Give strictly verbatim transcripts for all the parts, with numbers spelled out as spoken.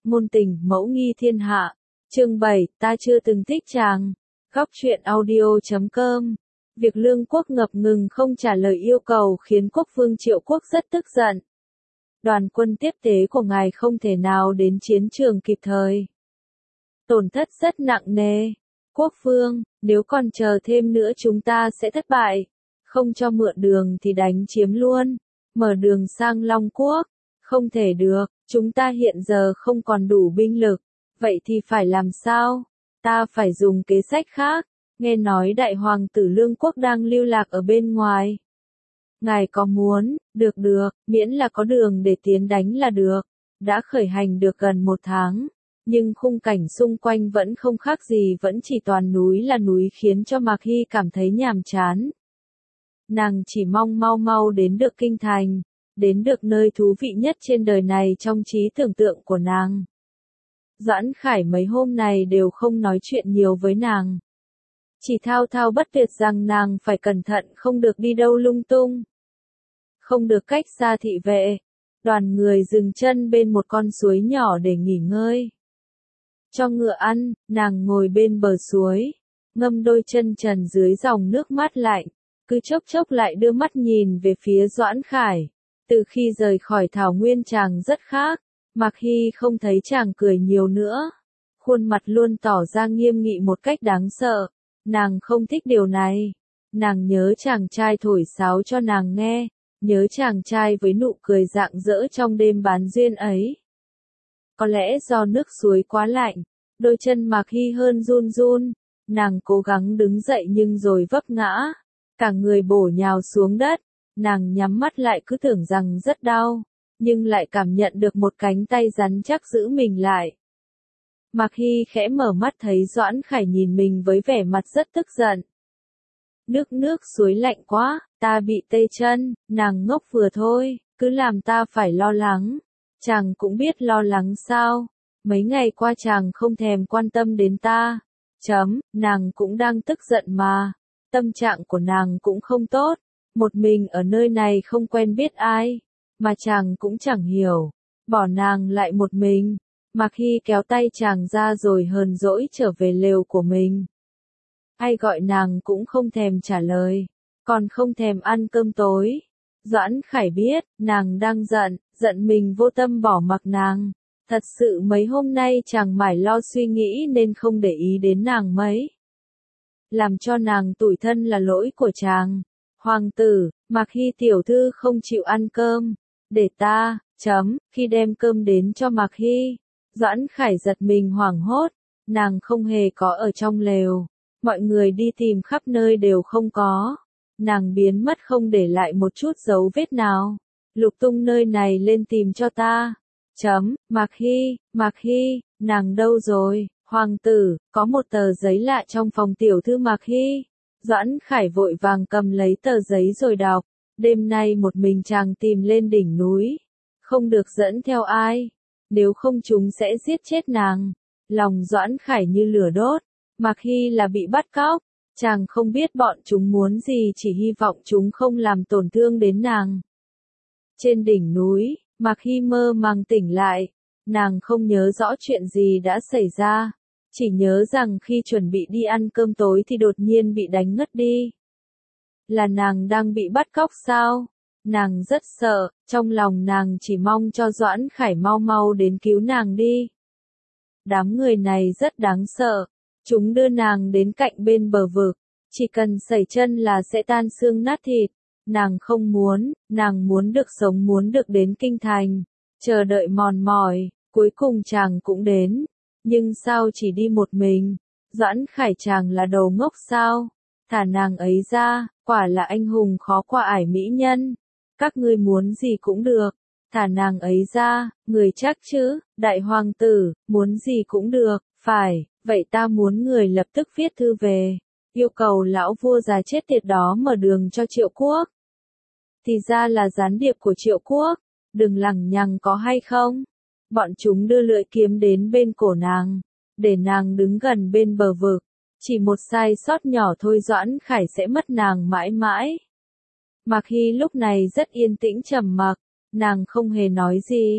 Ngôn tình, mẫu nghi thiên hạ. Chương bảy, ta chưa từng thích chàng. Góc truyện audio chấm com. Việc Lương Quốc ngập ngừng không trả lời yêu cầu khiến Quốc vương Triệu Quốc rất tức giận. Đoàn quân tiếp tế của ngài không thể nào đến chiến trường kịp thời. Tổn thất rất nặng nề. Quốc vương, nếu còn chờ thêm nữa chúng ta sẽ thất bại. Không cho mượn đường thì đánh chiếm luôn. Mở đường sang Long Quốc. Không thể được, chúng ta hiện giờ không còn đủ binh lực. Vậy thì phải làm sao? Ta phải dùng kế sách khác. Nghe nói đại hoàng tử Lương Quốc đang lưu lạc ở bên ngoài. Ngài có muốn, được được, miễn là có đường để tiến đánh là được. Đã khởi hành được gần một tháng. Nhưng khung cảnh xung quanh vẫn không khác gì, vẫn chỉ toàn núi là núi, khiến cho Mạc Hy cảm thấy nhàm chán. Nàng chỉ mong mau mau đến được kinh thành, đến được nơi thú vị nhất trên đời này trong trí tưởng tượng của nàng. Doãn Khải mấy hôm này đều không nói chuyện nhiều với nàng. Chỉ thao thao bất tuyệt rằng nàng phải cẩn thận, không được đi đâu lung tung. Không được cách xa thị vệ. Đoàn người dừng chân bên một con suối nhỏ để nghỉ ngơi. Cho ngựa ăn, nàng ngồi bên bờ suối, ngâm đôi chân trần dưới dòng nước mát lạnh, cứ chốc chốc lại đưa mắt nhìn về phía Doãn Khải. Từ khi rời khỏi thảo nguyên chàng rất khác, Mạc Hy không thấy chàng cười nhiều nữa. Khuôn mặt luôn tỏ ra nghiêm nghị một cách đáng sợ. Nàng không thích điều này. Nàng nhớ chàng trai thổi sáo cho nàng nghe, nhớ chàng trai với nụ cười rạng rỡ trong đêm bán duyên ấy. Có lẽ do nước suối quá lạnh, đôi chân Mạc Hy hơn run run, nàng cố gắng đứng dậy nhưng rồi vấp ngã, cả người bổ nhào xuống đất, nàng nhắm mắt lại cứ tưởng rằng rất đau, nhưng lại cảm nhận được một cánh tay rắn chắc giữ mình lại. Mạc Hy khẽ mở mắt thấy Doãn Khải nhìn mình với vẻ mặt rất tức giận. Nước nước suối lạnh quá, ta bị tê chân, nàng ngốc vừa thôi, cứ làm ta phải lo lắng. Chàng cũng biết lo lắng sao, mấy ngày qua chàng không thèm quan tâm đến ta. Chấm, nàng cũng đang tức giận mà, tâm trạng của nàng cũng không tốt, một mình ở nơi này không quen biết ai, mà chàng cũng chẳng hiểu, bỏ nàng lại một mình. Mạc Hy kéo tay chàng ra rồi hờn dỗi trở về lều của mình. Ai gọi nàng cũng không thèm trả lời, còn không thèm ăn cơm tối. Doãn Khải biết, nàng đang giận, giận mình vô tâm bỏ mặc nàng. Thật sự mấy hôm nay chàng mải lo suy nghĩ nên không để ý đến nàng mấy. Làm cho nàng tủi thân là lỗi của chàng. Hoàng tử, Mạc Hy tiểu thư không chịu ăn cơm. Để ta, chấm, khi đem cơm đến cho Mạc Hy. Doãn Khải giật mình hoảng hốt, nàng không hề có ở trong lều. Mọi người đi tìm khắp nơi đều không có. Nàng biến mất không để lại một chút dấu vết nào. Lục tung nơi này lên tìm cho ta. Chấm, Mạc Hy, Mạc Hy, nàng đâu rồi? Hoàng tử, có một tờ giấy lạ trong phòng tiểu thư Mạc Hy. Doãn Khải vội vàng cầm lấy tờ giấy rồi đọc. Đêm nay một mình chàng tìm lên đỉnh núi. Không được dẫn theo ai. Nếu không chúng sẽ giết chết nàng. Lòng Doãn Khải như lửa đốt. Mạc Hy là bị bắt cóc. Chàng không biết bọn chúng muốn gì, chỉ hy vọng chúng không làm tổn thương đến nàng. Trên đỉnh núi, Mạc Hy mơ màng tỉnh lại. Nàng không nhớ rõ chuyện gì đã xảy ra. Chỉ nhớ rằng khi chuẩn bị đi ăn cơm tối thì đột nhiên bị đánh ngất đi. Là nàng đang bị bắt cóc sao? Nàng rất sợ, trong lòng nàng chỉ mong cho Doãn Khải mau mau đến cứu nàng đi. Đám người này rất đáng sợ. Chúng đưa nàng đến cạnh bên bờ vực, chỉ cần sẩy chân là sẽ tan xương nát thịt. Nàng không muốn, nàng muốn được sống, muốn được đến kinh thành, chờ đợi mòn mỏi, cuối cùng chàng cũng đến. Nhưng sao chỉ đi một mình? Doãn Khải chàng là đồ ngốc sao? Thả nàng ấy ra, quả là anh hùng khó qua ải mỹ nhân. Các ngươi muốn gì cũng được, thả nàng ấy ra, người chắc chứ, đại hoàng tử, muốn gì cũng được, phải. Vậy ta muốn người lập tức viết thư về, yêu cầu lão vua già chết tiệt đó mở đường cho Triệu Quốc. Thì ra là gián điệp của Triệu Quốc, đừng lằng nhằng có hay không? Bọn chúng đưa lưỡi kiếm đến bên cổ nàng, để nàng đứng gần bên bờ vực. Chỉ một sai sót nhỏ thôi Doãn Khải sẽ mất nàng mãi mãi. Mạc Hy lúc này rất yên tĩnh trầm mặc, nàng không hề nói gì.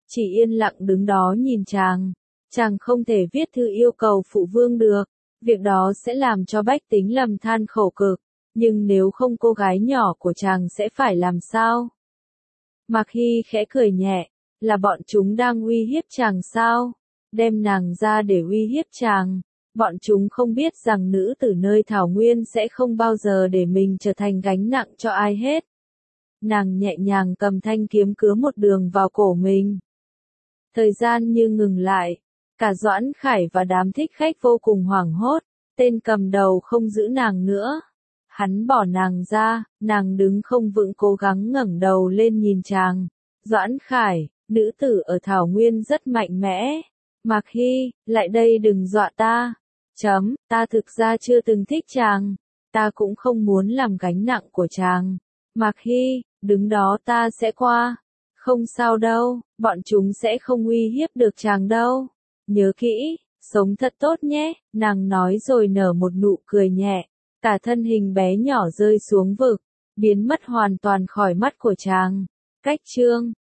chỉ yên lặng đứng đó nhìn chàng. Chàng không thể viết thư yêu cầu phụ vương được, việc đó sẽ làm cho bách tính lầm than khổ cực, nhưng nếu không cô gái nhỏ của chàng sẽ phải làm sao? Mạc Hy khẽ cười nhẹ, là bọn chúng đang uy hiếp chàng sao? Đem nàng ra để uy hiếp chàng. Bọn chúng không biết rằng nữ tử nơi thảo nguyên sẽ không bao giờ để mình trở thành gánh nặng cho ai hết. Nàng nhẹ nhàng cầm thanh kiếm cứa một đường vào cổ mình. Thời gian như ngừng lại, cả Doãn Khải và đám thích khách vô cùng hoảng hốt, tên cầm đầu không giữ nàng nữa. Hắn bỏ nàng ra, nàng đứng không vững cố gắng ngẩng đầu lên nhìn chàng. Doãn Khải, nữ tử ở thảo nguyên rất mạnh mẽ. Mạc Hy, lại đây đừng dọa ta. Chấm, ta thực ra chưa từng thích chàng. Ta cũng không muốn làm gánh nặng của chàng. Mạc Hy, đứng đó ta sẽ qua. Không sao đâu, bọn chúng sẽ không uy hiếp được chàng đâu. Nhớ kỹ, sống thật tốt nhé, nàng nói rồi nở một nụ cười nhẹ. Cả thân hình bé nhỏ rơi xuống vực, biến mất hoàn toàn khỏi mắt của chàng. Cách chương